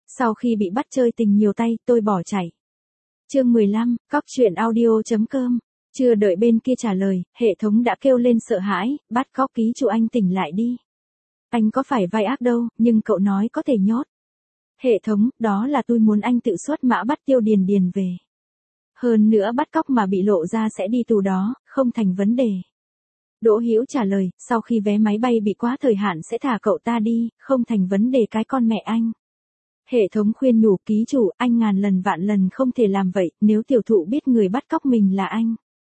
Sau khi bị bắt chơi tình nhiều tay, tôi bỏ chạy. Chương 15, cóc truyện audio.com. Chưa đợi bên kia trả lời, hệ thống đã kêu lên sợ hãi, bắt cóc ký chủ anh tỉnh lại đi. Anh có phải vai ác đâu, nhưng cậu nói có thể nhốt. Hệ thống, đó là tôi muốn anh tự xuất mã bắt Tiêu Điền Điền về. Hơn nữa bắt cóc mà bị lộ ra sẽ đi tù đó, không thành vấn đề. Đỗ Hữu trả lời, sau khi vé máy bay bị quá thời hạn sẽ thả cậu ta đi, không thành vấn đề cái con mẹ anh. Hệ thống khuyên nhủ ký chủ, anh ngàn lần vạn lần không thể làm vậy, nếu tiểu thụ biết người bắt cóc mình là anh.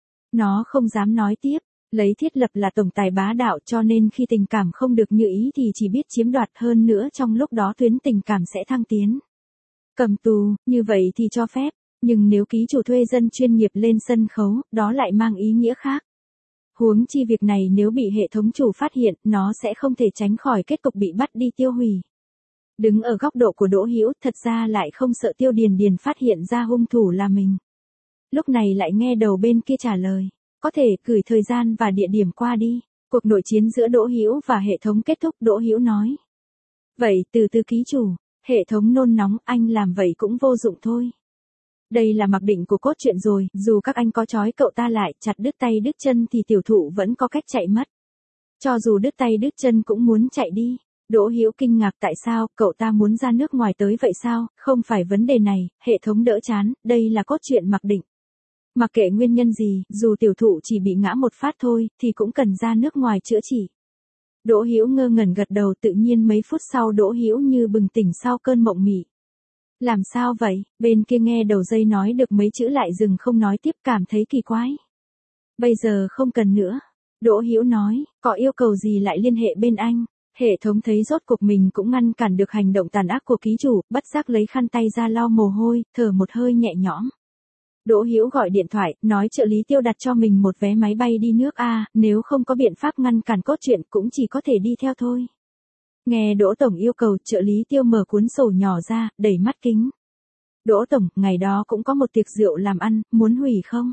Nó không dám nói tiếp, lấy thiết lập là tổng tài bá đạo cho nên khi tình cảm không được như ý thì chỉ biết chiếm đoạt, hơn nữa trong lúc đó tuyến tình cảm sẽ thăng tiến. Cầm tù, như vậy thì cho phép, nhưng nếu ký chủ thuê dân chuyên nghiệp lên sân khấu, đó lại mang ý nghĩa khác. Huống chi việc này nếu bị hệ thống chủ phát hiện, nó sẽ không thể tránh khỏi kết cục bị bắt đi tiêu hủy. Đứng ở góc độ của Đỗ Hữu, thật ra lại không sợ Tiêu Điền Điền phát hiện ra hung thủ là mình. Lúc này lại nghe đầu bên kia trả lời, có thể gửi thời gian và địa điểm qua đi. Cuộc nội chiến giữa Đỗ Hữu và hệ thống kết thúc, Đỗ Hữu nói. Vậy từ từ ký chủ, hệ thống nôn nóng, anh làm vậy cũng vô dụng thôi. Đây là mặc định của cốt truyện rồi, dù các anh có trói cậu ta lại, chặt đứt tay đứt chân thì tiểu thụ vẫn có cách chạy mất. Cho dù đứt tay đứt chân cũng muốn chạy đi. Đỗ Hữu kinh ngạc tại sao, cậu ta muốn ra nước ngoài tới vậy sao, không phải vấn đề này, hệ thống đỡ chán, đây là cốt truyện mặc định. Mặc kệ nguyên nhân gì, dù tiểu thụ chỉ bị ngã một phát thôi, thì cũng cần ra nước ngoài chữa trị. Đỗ Hữu ngơ ngẩn gật đầu, tự nhiên mấy phút sau Đỗ Hữu như bừng tỉnh sau cơn mộng mị. Làm sao vậy, bên kia nghe đầu dây nói được mấy chữ lại dừng không nói tiếp, cảm thấy kỳ quái. Bây giờ không cần nữa. Đỗ Hữu nói, có yêu cầu gì lại liên hệ bên anh. Hệ thống thấy rốt cuộc mình cũng ngăn cản được hành động tàn ác của ký chủ, bất giác lấy khăn tay ra lau mồ hôi, thở một hơi nhẹ nhõm. Đỗ Hữu gọi điện thoại, nói trợ lý Tiêu đặt cho mình một vé máy bay đi nước A, nếu không có biện pháp ngăn cản cốt truyện cũng chỉ có thể đi theo thôi. Nghe Đỗ Tổng yêu cầu, trợ lý Tiêu mở cuốn sổ nhỏ ra, đẩy mắt kính. Đỗ Tổng, ngày đó cũng có một tiệc rượu làm ăn, muốn hủy không?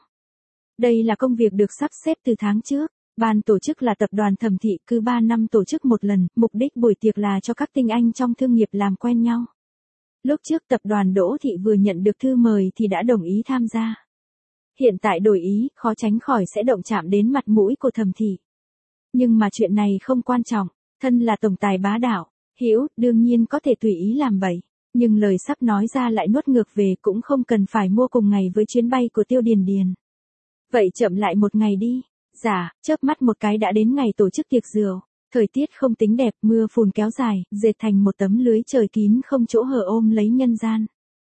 Đây là công việc được sắp xếp từ tháng trước. Ban tổ chức là tập đoàn Thẩm Thị, cứ 3 năm tổ chức một lần, mục đích buổi tiệc là cho các tinh anh trong thương nghiệp làm quen nhau. Lúc trước tập đoàn Đỗ Thị vừa nhận được thư mời thì đã đồng ý tham gia. Hiện tại đổi ý, khó tránh khỏi sẽ động chạm đến mặt mũi của Thẩm Thị. Nhưng mà chuyện này không quan trọng, thân là tổng tài bá đạo, Hữu đương nhiên có thể tùy ý làm bậy, nhưng lời sắp nói ra lại nuốt ngược về, cũng không cần phải mua cùng ngày với chuyến bay của Tiêu Điền Điền. Vậy chậm lại một ngày đi. Dạ, chớp mắt một cái đã đến ngày tổ chức tiệc rượu. Thời tiết không tính đẹp, mưa phùn kéo dài, dệt thành một tấm lưới trời kín không chỗ hở ôm lấy nhân gian.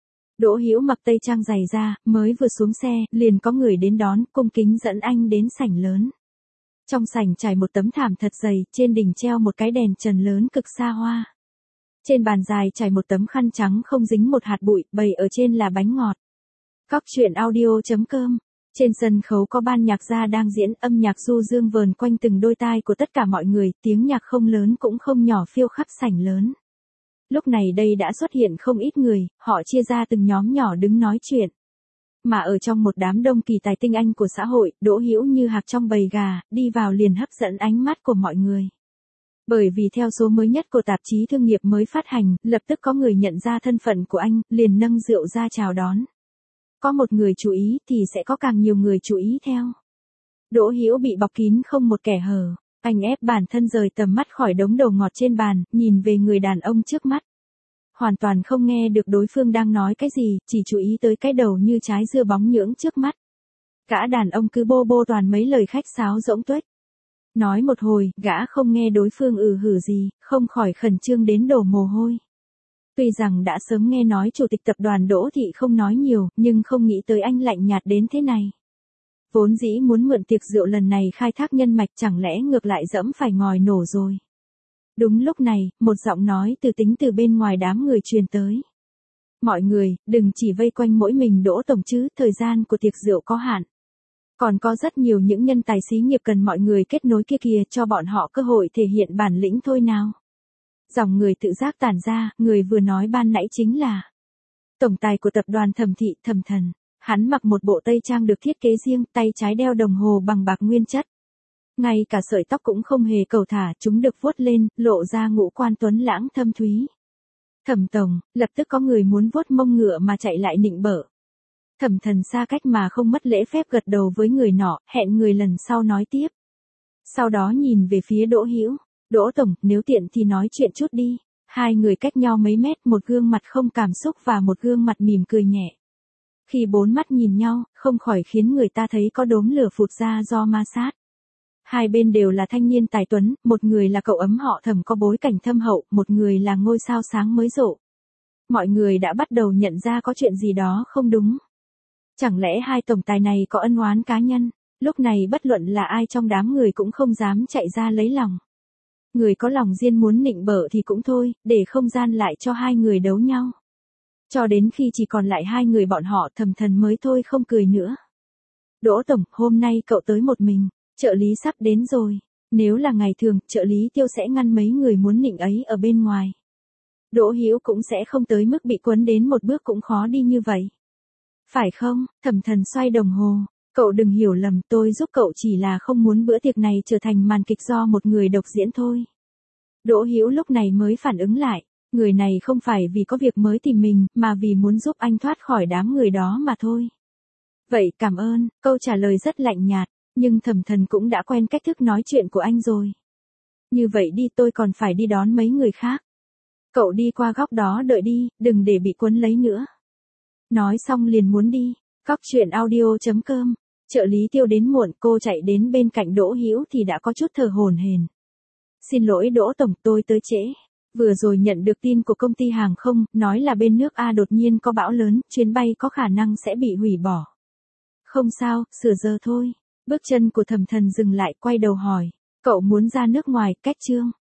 Đỗ Hữu mặc tây trang dày ra, mới vừa xuống xe, liền có người đến đón, cung kính dẫn anh đến sảnh lớn. Trong sảnh trải một tấm thảm thật dày, trên đỉnh treo một cái đèn trần lớn cực xa hoa. Trên bàn dài trải một tấm khăn trắng không dính một hạt bụi, bày ở trên là bánh ngọt. Cóc truyện audio.com. Trên sân khấu có ban nhạc gia đang diễn, âm nhạc du dương vờn quanh từng đôi tai của tất cả mọi người, tiếng nhạc không lớn cũng không nhỏ phiêu khắp sảnh lớn. Lúc này đây đã xuất hiện không ít người, họ chia ra từng nhóm nhỏ đứng nói chuyện. Mà ở trong một đám đông kỳ tài tinh anh của xã hội, Đỗ Hữu như hạc trong bầy gà, đi vào liền hấp dẫn ánh mắt của mọi người. Bởi vì theo số mới nhất của tạp chí thương nghiệp mới phát hành, lập tức có người nhận ra thân phận của anh, liền nâng rượu ra chào đón. Có một người chú ý thì sẽ có càng nhiều người chú ý theo. Đỗ Hữu bị bọc kín không một kẻ hở, anh ép bản thân rời tầm mắt khỏi đống đồ ngọt trên bàn, nhìn về người đàn ông trước mắt. Hoàn toàn không nghe được đối phương đang nói cái gì, chỉ chú ý tới cái đầu như trái dưa bóng nhưỡng trước mắt. Gã đàn ông cứ bô bô toàn mấy lời khách sáo rỗng tuếch. Nói một hồi, gã không nghe đối phương hử gì, không khỏi khẩn trương đến đổ mồ hôi. Tuy rằng đã sớm nghe nói chủ tịch tập đoàn Đỗ Thị không nói nhiều, nhưng không nghĩ tới anh lạnh nhạt đến thế này. Vốn dĩ muốn mượn tiệc rượu lần này khai thác nhân mạch, chẳng lẽ ngược lại dẫm phải ngòi nổ rồi. Đúng lúc này, một giọng nói từ tính từ bên ngoài đám người truyền tới. Mọi người, đừng chỉ vây quanh mỗi mình Đỗ Tổng chứ, thời gian của tiệc rượu có hạn. Còn có rất nhiều những nhân tài xí nghiệp cần mọi người kết nối kia kìa, cho bọn họ cơ hội thể hiện bản lĩnh thôi nào. Dòng người tự giác tản ra, người vừa nói ban nãy chính là tổng tài của tập đoàn Thẩm Thị, Thẩm Thần. Hắn mặc một bộ tây trang được thiết kế riêng, tay trái đeo đồng hồ bằng bạc nguyên chất. Ngay cả sợi tóc cũng không hề cầu thả, chúng được vuốt lên, lộ ra ngũ quan tuấn lãng thâm thúy. Thẩm tổng, lập tức có người muốn vuốt mông ngựa mà chạy lại nịnh bợ. Thẩm Thần xa cách mà không mất lễ phép gật đầu với người nọ, hẹn người lần sau nói tiếp. Sau đó nhìn về phía Đỗ Hữu, Đỗ tổng, nếu tiện thì nói chuyện chút đi. Hai người cách nhau mấy mét, một gương mặt không cảm xúc và một gương mặt mỉm cười nhẹ. Khi bốn mắt nhìn nhau, không khỏi khiến người ta thấy có đốm lửa phụt ra do ma sát. Hai bên đều là thanh niên tài tuấn, một người là cậu ấm họ Thẩm có bối cảnh thâm hậu, một người là ngôi sao sáng mới rộ. Mọi người đã bắt đầu nhận ra có chuyện gì đó không đúng. Chẳng lẽ hai tổng tài này có ân oán cá nhân? Lúc này bất luận là ai trong đám người cũng không dám chạy ra lấy lòng. Người có lòng riêng muốn nịnh bợ thì cũng thôi, để không gian lại cho hai người đấu nhau. Cho đến khi chỉ còn lại hai người bọn họ, Thẩm Thần mới thôi không cười nữa. Đỗ tổng, hôm nay cậu tới một mình, trợ lý sắp đến rồi. Nếu là ngày thường, trợ lý Tiêu sẽ ngăn mấy người muốn nịnh ấy ở bên ngoài. Đỗ Hữu cũng sẽ không tới mức bị quấn đến một bước cũng khó đi như vậy. Phải không? Thẩm Thần xoay đồng hồ. Cậu đừng hiểu lầm, tôi giúp cậu chỉ là không muốn bữa tiệc này trở thành màn kịch do một người độc diễn thôi. Đỗ Hữu lúc này mới phản ứng lại, người này không phải vì có việc mới tìm mình, mà vì muốn giúp anh thoát khỏi đám người đó mà thôi. Vậy cảm ơn, câu trả lời rất lạnh nhạt, nhưng Thẩm Thần cũng đã quen cách thức nói chuyện của anh rồi. Như vậy đi, tôi còn phải đi đón mấy người khác. Cậu đi qua góc đó đợi đi, đừng để bị quấn lấy nữa. Nói xong liền muốn đi. Góc chuyện audio.com. Trợ lý Tiêu đến muộn, cô chạy đến bên cạnh Đỗ Hữu thì đã có chút thở hổn hển. Xin lỗi Đỗ tổng, tôi tới trễ. Vừa rồi nhận được tin của công ty hàng không, nói là bên nước A đột nhiên có bão lớn, chuyến bay có khả năng sẽ bị hủy bỏ. Không sao, sửa giờ thôi. Bước chân của Thẩm Thần dừng lại, quay đầu hỏi. Cậu muốn ra nước ngoài, cách chương.